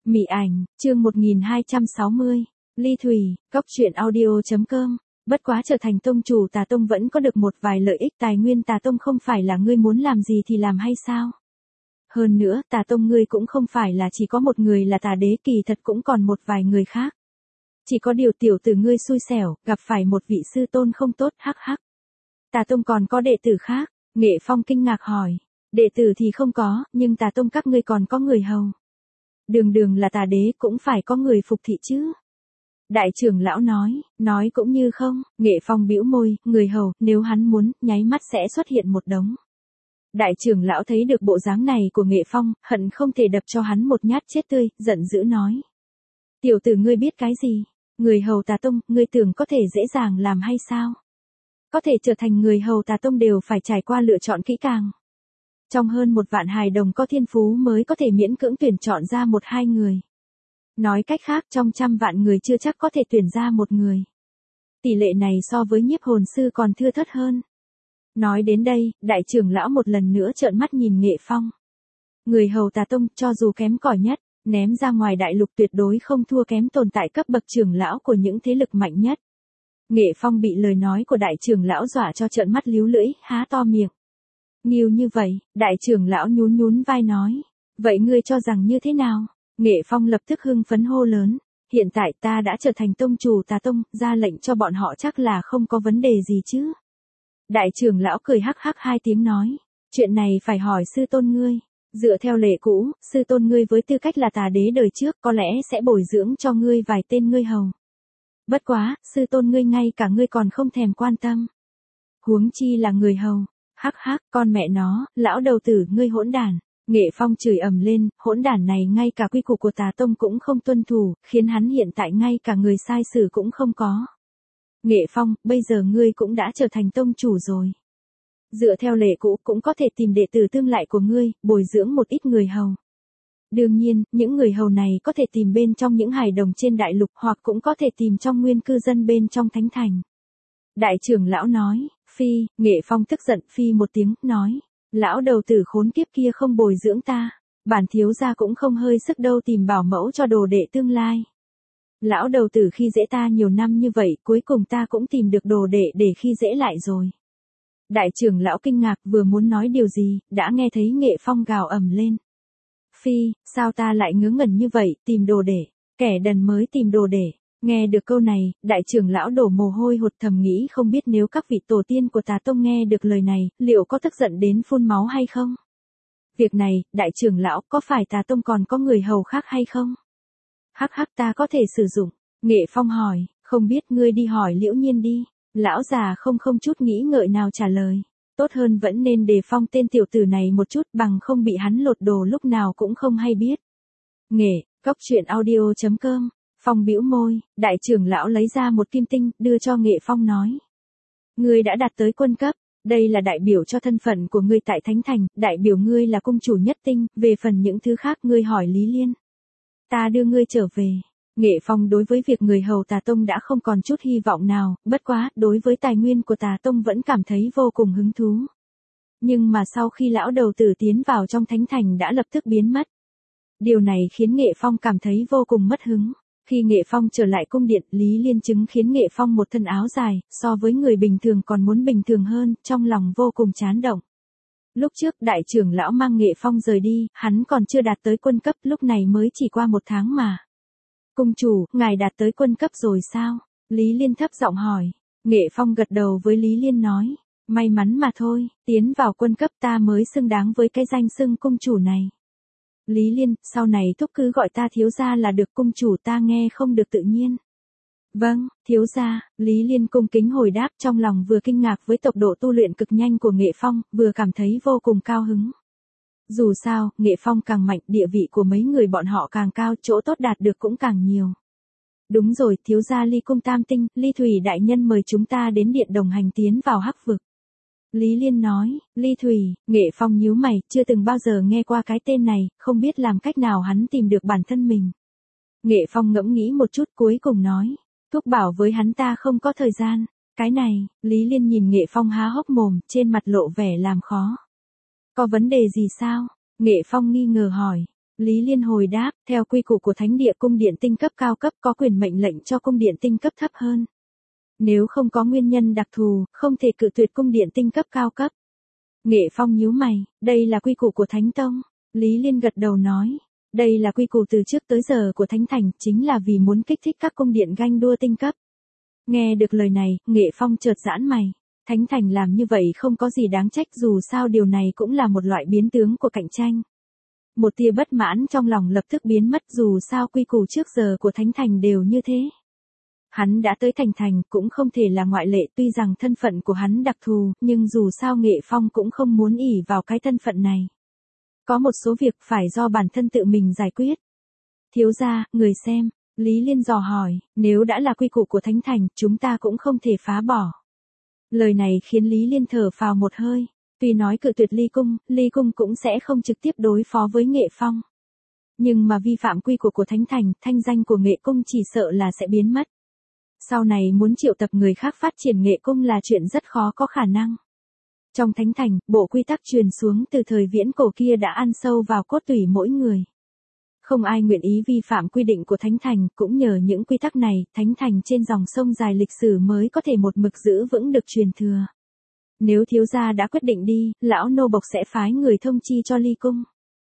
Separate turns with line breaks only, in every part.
Mị ảnh, chương 1260, Ly Thủy, Cóc truyện audio.com. Bất quá trở thành tông chủ Tà Tông vẫn có được một vài lợi ích tài nguyên Tà Tông không phải là ngươi muốn làm gì thì làm hay sao? Hơn nữa, Tà Tông ngươi cũng không phải là chỉ có một người là Tà Đế, kỳ thật cũng còn một vài người khác. Chỉ có điều tiểu tử ngươi xui xẻo, gặp phải một vị sư tôn không tốt, hắc hắc. Tà Tông còn có đệ tử khác, Nghệ Phong kinh ngạc hỏi. Đệ tử thì không có, nhưng Tà Tông các ngươi còn có người hầu. Đường đường là Tà Đế cũng phải có người phục thị chứ. Đại trưởng lão nói cũng như không, Nghệ Phong bĩu môi, người hầu, nếu hắn muốn, nháy mắt sẽ xuất hiện một đống. Đại trưởng lão thấy được bộ dáng này của Nghệ Phong, hận không thể đập cho hắn một nhát chết tươi, giận dữ nói. Tiểu tử ngươi biết cái gì? Người hầu Tà Tông, ngươi tưởng có thể dễ dàng làm hay sao? Có thể trở thành người hầu Tà Tông đều phải trải qua lựa chọn kỹ càng. Trong hơn 1 vạn hài đồng có thiên phú mới có thể miễn cưỡng tuyển chọn ra 1-2 người. Nói cách khác trong 100 vạn người chưa chắc có thể tuyển ra 1 người. Tỷ lệ này so với nhiếp hồn sư còn thưa thớt hơn. Nói đến đây, đại trưởng lão một lần nữa trợn mắt nhìn Nghệ Phong. Người hầu Tà Tông cho dù kém cỏi nhất, ném ra ngoài đại lục tuyệt đối không thua kém tồn tại cấp bậc trưởng lão của những thế lực mạnh nhất. Nghệ Phong bị lời nói của đại trưởng lão dọa cho trợn mắt líu lưỡi, há to miệng. Nhiều như vậy, đại trưởng lão nhún vai nói. Vậy ngươi cho rằng như thế nào? Nghệ Phong lập tức hưng phấn hô lớn. Hiện tại ta đã trở thành tông chủ Tà Tông, ra lệnh cho bọn họ chắc là không có vấn đề gì chứ. Đại trưởng lão cười hắc hắc 2 tiếng nói. Chuyện này phải hỏi sư tôn ngươi. Dựa theo lệ cũ, sư tôn ngươi với tư cách là Tà Đế đời trước có lẽ sẽ bồi dưỡng cho ngươi vài tên ngươi hầu. Bất quá, sư tôn ngươi ngay cả ngươi còn không thèm quan tâm. Huống chi là người hầu. Hắc hắc, con mẹ nó, lão đầu tử ngươi hỗn đản. Nghệ Phong chửi ầm lên, hỗn đản này ngay cả quy củ của Tà Tông cũng không tuân thủ, khiến hắn hiện tại ngay cả người sai xử cũng không có. Nghệ Phong, bây giờ ngươi cũng đã trở thành tông chủ rồi. Dựa theo lệ cũ cũng có thể tìm đệ tử tương lại của ngươi, bồi dưỡng một ít người hầu. Đương nhiên, những người hầu này có thể tìm bên trong những hài đồng trên đại lục hoặc cũng có thể tìm trong nguyên cư dân bên trong thánh thành. Đại trưởng lão nói, phi, Nghệ Phong tức giận phi một tiếng, nói. Lão đầu tử khốn kiếp kia không bồi dưỡng ta, bản thiếu gia cũng không hơi sức đâu tìm bảo mẫu cho đồ đệ tương lai. Lão đầu tử khi dễ ta nhiều năm như vậy, cuối cùng ta cũng tìm được đồ đệ để khi dễ lại rồi. Đại trưởng lão kinh ngạc vừa muốn nói điều gì, đã nghe thấy Nghệ Phong gào ầm lên. Phi, sao ta lại ngớ ngẩn như vậy, tìm đồ đệ, kẻ đần mới tìm đồ đệ. Nghe được câu này, đại trưởng lão đổ mồ hôi hột thầm nghĩ không biết nếu các vị tổ tiên của Tà Tông nghe được lời này, liệu có tức giận đến phun máu hay không? Việc này, đại trưởng lão, có phải Tà Tông còn có người hầu khác hay không? Hắc hắc ta có thể sử dụng. Nghệ Phong hỏi, không biết ngươi đi hỏi Liễu Nhiên đi. Lão già không chút nghĩ ngợi nào trả lời. Tốt hơn vẫn nên đề phòng tên tiểu tử này một chút bằng không bị hắn lột đồ lúc nào cũng không hay biết. Cóc truyện audio.com. Phong bĩu môi, đại trưởng lão lấy ra một kim tinh, đưa cho Nghệ Phong nói. Ngươi đã đạt tới quân cấp, đây là đại biểu cho thân phận của ngươi tại Thánh Thành, đại biểu ngươi là cung chủ nhất tinh, về phần những thứ khác ngươi hỏi Lý Liên. Ta đưa ngươi trở về. Nghệ Phong đối với việc người hầu Tà Tông đã không còn chút hy vọng nào, bất quá, đối với tài nguyên của Tà Tông vẫn cảm thấy vô cùng hứng thú. Nhưng mà sau khi lão đầu tử tiến vào trong Thánh Thành đã lập tức biến mất. Điều này khiến Nghệ Phong cảm thấy vô cùng mất hứng. Khi Nghệ Phong trở lại cung điện, Lý Liên chứng khiến Nghệ Phong một thân áo dài, so với người bình thường còn muốn bình thường hơn, trong lòng vô cùng chán động. Lúc trước đại trưởng lão mang Nghệ Phong rời đi, hắn còn chưa đạt tới quân cấp, lúc này mới chỉ qua 1 tháng mà. Cung chủ, ngài đạt tới quân cấp rồi sao? Lý Liên thấp giọng hỏi. Nghệ Phong gật đầu với Lý Liên nói. May mắn mà thôi, tiến vào quân cấp ta mới xứng đáng với cái danh xưng cung chủ này. Lý Liên, sau này thúc cứ gọi ta thiếu gia là được, cung chủ ta nghe không được tự nhiên. Vâng, thiếu gia, Lý Liên cung kính hồi đáp, trong lòng vừa kinh ngạc với tốc độ tu luyện cực nhanh của Nghệ Phong, vừa cảm thấy vô cùng cao hứng. Dù sao, Nghệ Phong càng mạnh, địa vị của mấy người bọn họ càng cao, chỗ tốt đạt được cũng càng nhiều. Đúng rồi, thiếu gia Ly Cung Tam Tinh, Ly Thủy đại nhân mời chúng ta đến điện đồng hành tiến vào Hắc vực. Lý Liên nói, Ly Thủy, Nghệ Phong nhíu mày, chưa từng bao giờ nghe qua cái tên này, không biết làm cách nào hắn tìm được bản thân mình. Nghệ Phong ngẫm nghĩ một chút cuối cùng nói, thúc bảo với hắn ta không có thời gian. Cái này, Lý Liên nhìn Nghệ Phong há hốc mồm, trên mặt lộ vẻ làm khó. Có vấn đề gì sao? Nghệ Phong nghi ngờ hỏi. Lý Liên hồi đáp, theo quy củ của thánh địa cung điện tinh cấp cao cấp có quyền mệnh lệnh cho cung điện tinh cấp thấp hơn. Nếu không có nguyên nhân đặc thù, không thể cự tuyệt cung điện tinh cấp cao cấp. Nghệ Phong nhíu mày, đây là quy củ của Thánh Tông. Lý Liên gật đầu nói, đây là quy củ từ trước tới giờ của Thánh Thành, chính là vì muốn kích thích các cung điện ganh đua tinh cấp. Nghe được lời này, Nghệ Phong chợt giãn mày. Thánh Thành làm như vậy không có gì đáng trách, dù sao điều này cũng là một loại biến tướng của cạnh tranh. Một tia bất mãn trong lòng lập tức biến mất, dù sao quy củ trước giờ của Thánh Thành đều như thế. Hắn đã tới Thành cũng không thể là ngoại lệ, tuy rằng thân phận của hắn đặc thù, nhưng dù sao Nghệ Phong cũng không muốn ỷ vào cái thân phận này. Có một số việc phải do bản thân tự mình giải quyết. Thiếu gia, người xem, Lý Liên dò hỏi, nếu đã là quy củ của Thánh Thành, chúng ta cũng không thể phá bỏ. Lời này khiến Lý Liên thở phào một hơi. Tuy nói cự tuyệt Ly Cung cũng sẽ không trực tiếp đối phó với Nghệ Phong. Nhưng mà vi phạm quy củ của Thánh Thành, thanh danh của Nghệ Cung chỉ sợ là sẽ biến mất. Sau này muốn triệu tập người khác phát triển Nghệ Cung là chuyện rất khó có khả năng. Trong Thánh Thành, bộ quy tắc truyền xuống từ thời viễn cổ kia đã ăn sâu vào cốt tủy mỗi người. Không ai nguyện ý vi phạm quy định của Thánh Thành, cũng nhờ những quy tắc này, Thánh Thành trên dòng sông dài lịch sử mới có thể một mực giữ vững được truyền thừa. Nếu thiếu gia đã quyết định đi, lão nô bộc sẽ phái người thông chi cho Ly Cung.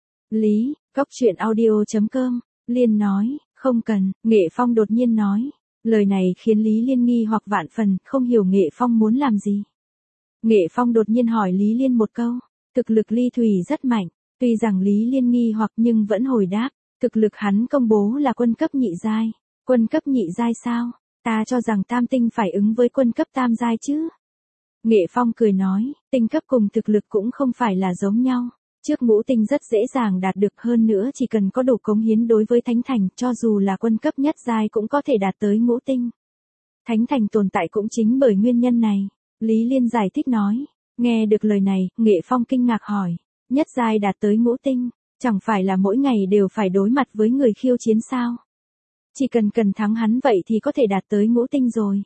Lý, Cốc Truyện Audio.com, Liên nói, không cần, Nghệ Phong đột nhiên nói. Lời này khiến Lý Liên nghi hoặc vạn phần, không hiểu Nghệ Phong muốn làm gì. Nghệ Phong đột nhiên hỏi Lý Liên một câu, thực lực Ly Thủy rất mạnh, tuy rằng Lý Liên nghi hoặc nhưng vẫn hồi đáp, thực lực hắn công bố là quân cấp nhị giai. Quân cấp nhị giai sao? Ta cho rằng tam tinh phải ứng với quân cấp tam giai chứ. Nghệ Phong cười nói, tinh cấp cùng thực lực cũng không phải là giống nhau. Trước ngũ tinh rất dễ dàng đạt được, hơn nữa chỉ cần có đủ cống hiến đối với Thánh Thành, cho dù là quân cấp nhất giai cũng có thể đạt tới ngũ tinh. Thánh Thành tồn tại cũng chính bởi nguyên nhân này. Lý Liên giải thích nói. Nghe được lời này, Nghệ Phong kinh ngạc hỏi, nhất giai đạt tới ngũ tinh, chẳng phải là mỗi ngày đều phải đối mặt với người khiêu chiến sao? Chỉ cần thắng hắn vậy thì có thể đạt tới ngũ tinh rồi.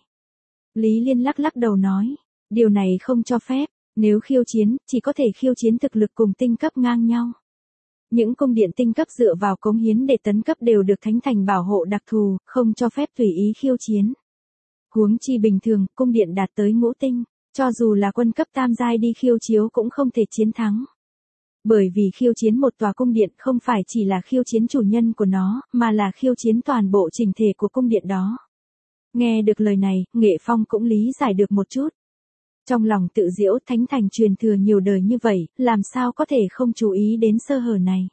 Lý Liên lắc lắc đầu nói, điều này không cho phép, nếu khiêu chiến, chỉ có thể khiêu chiến thực lực cùng tinh cấp ngang nhau. Những cung điện tinh cấp dựa vào cống hiến để tấn cấp đều được Thánh Thành bảo hộ đặc thù, không cho phép tùy ý khiêu chiến. Huống chi bình thường, cung điện đạt tới ngũ tinh, cho dù là quân cấp tam giai đi khiêu chiếu cũng không thể chiến thắng. Bởi vì khiêu chiến một tòa cung điện không phải chỉ là khiêu chiến chủ nhân của nó, mà là khiêu chiến toàn bộ chỉnh thể của cung điện đó. Nghe được lời này, Nghệ Phong cũng lý giải được một chút. Trong lòng tự giễu, Thánh Thành truyền thừa nhiều đời như vậy, làm sao có thể không chú ý đến sơ hở này.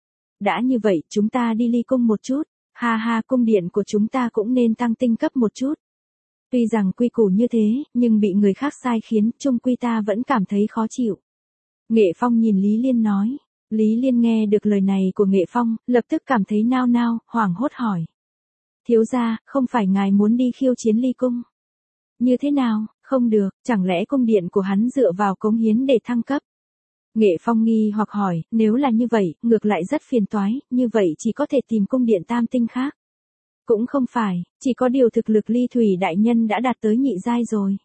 Đã như vậy, chúng ta đi Ly Cung một chút, ha ha, cung điện của chúng ta cũng nên tăng tinh cấp một chút. Tuy rằng quy củ như thế, nhưng bị người khác sai khiến, chung quy ta vẫn cảm thấy khó chịu. Nghệ Phong nhìn Lý Liên nói. Lý Liên nghe được lời này của Nghệ Phong, lập tức cảm thấy nao nao, hoảng hốt hỏi. Thiếu gia, không phải ngài muốn đi khiêu chiến Ly Cung? Như thế nào, không được, chẳng lẽ cung điện của hắn dựa vào cống hiến để thăng cấp? Nghệ Phong nghi hoặc hỏi, nếu là như vậy, ngược lại rất phiền toái, như vậy chỉ có thể tìm cung điện tam tinh khác. Cũng không phải, chỉ có điều thực lực Ly Thủy đại nhân đã đạt tới nhị giai rồi.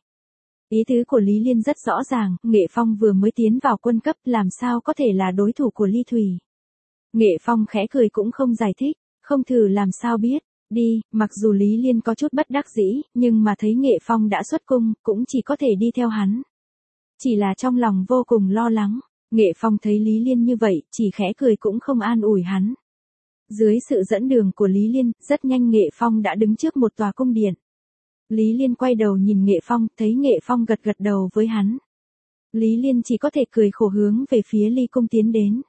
Ý tứ của Lý Liên rất rõ ràng, Nghệ Phong vừa mới tiến vào quân cấp, làm sao có thể là đối thủ của Ly Thủy. Nghệ Phong khẽ cười cũng không giải thích, không thử làm sao biết. Đi, mặc dù Lý Liên có chút bất đắc dĩ, nhưng mà thấy Nghệ Phong đã xuất cung, cũng chỉ có thể đi theo hắn. Chỉ là trong lòng vô cùng lo lắng, Nghệ Phong thấy Lý Liên như vậy, chỉ khẽ cười cũng không an ủi hắn. Dưới sự dẫn đường của Lý Liên, rất nhanh Nghệ Phong đã đứng trước một tòa cung điện. Lý Liên quay đầu nhìn Nghệ Phong, thấy Nghệ Phong gật gật đầu với hắn. Lý Liên chỉ có thể cười khổ hướng về phía Ly Cung tiến đến.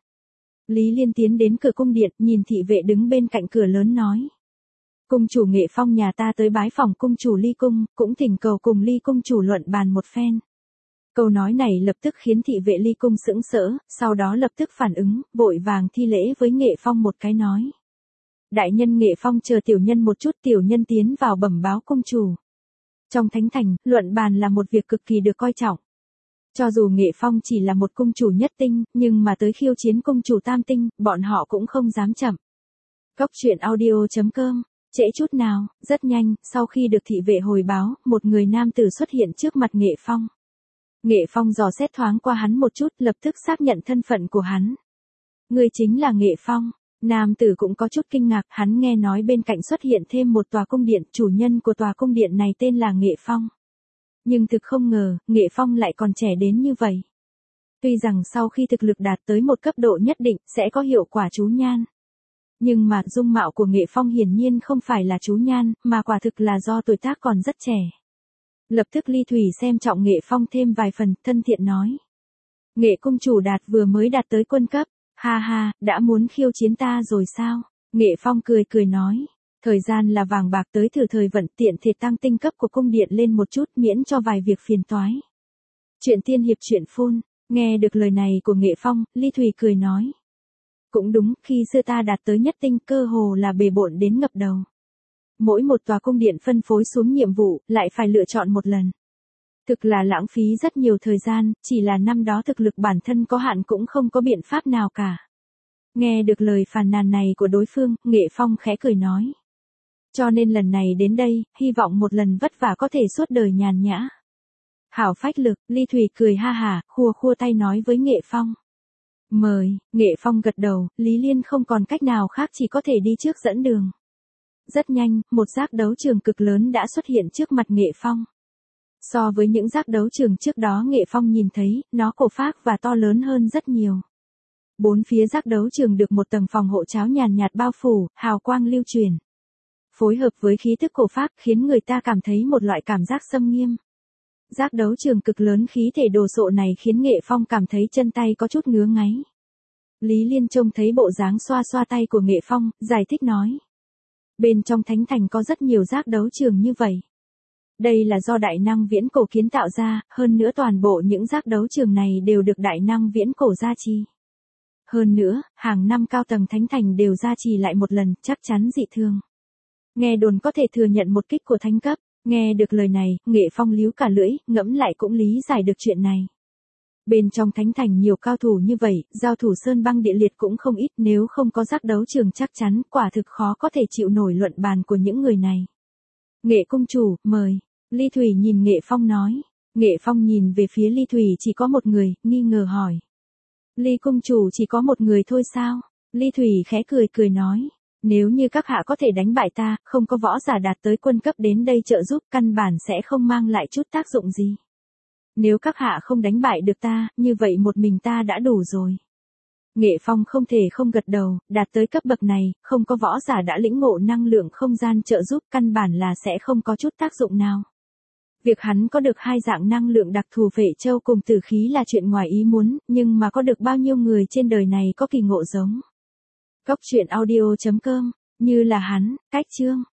Lý Liên tiến đến cửa cung điện, nhìn thị vệ đứng bên cạnh cửa lớn nói. Cung chủ Nghệ Phong nhà ta tới bái phòng cung chủ Ly Cung, cũng thỉnh cầu cùng Ly Cung chủ luận bàn một phen. Câu nói này lập tức khiến thị vệ Ly Cung sững sỡ, sau đó lập tức phản ứng, vội vàng thi lễ với Nghệ Phong một cái nói. Đại nhân Nghệ Phong chờ tiểu nhân một chút, tiểu nhân tiến vào bẩm báo cung chủ. Trong Thánh Thành, luận bàn là một việc cực kỳ được coi trọng. Cho dù Nghệ Phong chỉ là một cung chủ nhất tinh, nhưng mà tới khiêu chiến cung chủ tam tinh, bọn họ cũng không dám chậm. Cốc Truyện Audio.com, trễ chút nào, rất nhanh, sau khi được thị vệ hồi báo, một người nam tử xuất hiện trước mặt Nghệ Phong. Nghệ Phong dò xét thoáng qua hắn một chút, lập tức xác nhận thân phận của hắn. Người chính là Nghệ Phong. Nam tử cũng có chút kinh ngạc, hắn nghe nói bên cạnh xuất hiện thêm một tòa cung điện, chủ nhân của tòa cung điện này tên là Nghệ Phong. Nhưng thực không ngờ, Nghệ Phong lại còn trẻ đến như vậy. Tuy rằng sau khi thực lực đạt tới một cấp độ nhất định, sẽ có hiệu quả chú nhan. Nhưng mà dung mạo của Nghệ Phong hiển nhiên không phải là chú nhan, mà quả thực là do tuổi tác còn rất trẻ. Lập tức Ly Thủy xem trọng Nghệ Phong thêm vài phần, thân thiện nói. Nghệ cung chủ Đạt vừa mới đạt tới quân cấp, ha ha, đã muốn khiêu chiến ta rồi sao? Nghệ Phong cười cười nói. Thời gian là vàng bạc, tới thử thời vận, tiện thể tăng tinh cấp của cung điện lên một chút, miễn cho vài việc phiền toái. Chuyện tiên hiệp chuyện phun, nghe được lời này của Nghệ Phong, Ly Thủy cười nói. Cũng đúng, khi xưa ta đạt tới nhất tinh cơ hồ là bề bộn đến ngập đầu. Mỗi một tòa cung điện phân phối xuống nhiệm vụ, lại phải lựa chọn một lần. Thực là lãng phí rất nhiều thời gian, chỉ là năm đó thực lực bản thân có hạn cũng không có biện pháp nào cả. Nghe được lời phàn nàn này của đối phương, Nghệ Phong khẽ cười nói. Cho nên lần này đến đây, hy vọng một lần vất vả có thể suốt đời nhàn nhã. Hảo phách lực, Ly Thủy cười ha hả, khua khua tay nói với Nghệ Phong. Mời, Nghệ Phong gật đầu, Lý Liên không còn cách nào khác chỉ có thể đi trước dẫn đường. Rất nhanh, một giác đấu trường cực lớn đã xuất hiện trước mặt Nghệ Phong. So với những giác đấu trường trước đó Nghệ Phong nhìn thấy, nó cổ phác và to lớn hơn rất nhiều. Bốn phía giác đấu trường được một tầng phòng hộ cháo nhàn nhạt bao phủ, hào quang lưu truyền. Phối hợp với khí tức cổ phác khiến người ta cảm thấy một loại cảm giác xâm nghiêm. Giác đấu trường cực lớn khí thể đồ sộ này khiến Nghệ Phong cảm thấy chân tay có chút ngứa ngáy. Lý Liên trông thấy bộ dáng xoa xoa tay của Nghệ Phong, giải thích nói. Bên trong thánh thành có rất nhiều giác đấu trường như vậy. Đây là do đại năng viễn cổ kiến tạo ra, hơn nữa toàn bộ những giác đấu trường này đều được đại năng viễn cổ gia trì. Hơn nữa, hàng năm cao tầng thánh thành đều gia trì lại một lần, chắc chắn dị thường. Nghe đồn có thể thừa nhận một kích của thánh cấp. Nghe được lời này, Nghệ Phong líu cả lưỡi, ngẫm lại cũng lý giải được chuyện này. Bên trong thánh thành nhiều cao thủ như vậy, giao thủ sơn băng địa liệt cũng không ít, nếu không có giác đấu trường chắc chắn quả thực khó có thể chịu nổi luận bàn của những người này. Nghệ cung chủ, mời. Ly Thủy nhìn Nghệ Phong nói. Nghệ Phong nhìn về phía Ly Thủy chỉ có một người, nghi ngờ hỏi. Ly cung chủ chỉ có một người thôi sao? Ly Thủy khẽ cười cười nói. Nếu như các hạ có thể đánh bại ta, không có võ giả đạt tới quân cấp đến đây trợ giúp, căn bản sẽ không mang lại chút tác dụng gì. Nếu các hạ không đánh bại được ta, như vậy một mình ta đã đủ rồi. Nghệ Phong không thể không gật đầu, đạt tới cấp bậc này, không có võ giả đã lĩnh ngộ năng lượng không gian trợ giúp, căn bản là sẽ không có chút tác dụng nào. Việc hắn có được hai dạng năng lượng đặc thù Phệ Châu cùng tử khí là chuyện ngoài ý muốn, nhưng mà có được bao nhiêu người trên đời này có kỳ ngộ giống. Cốc truyện audio.com, như là hắn, cách chương.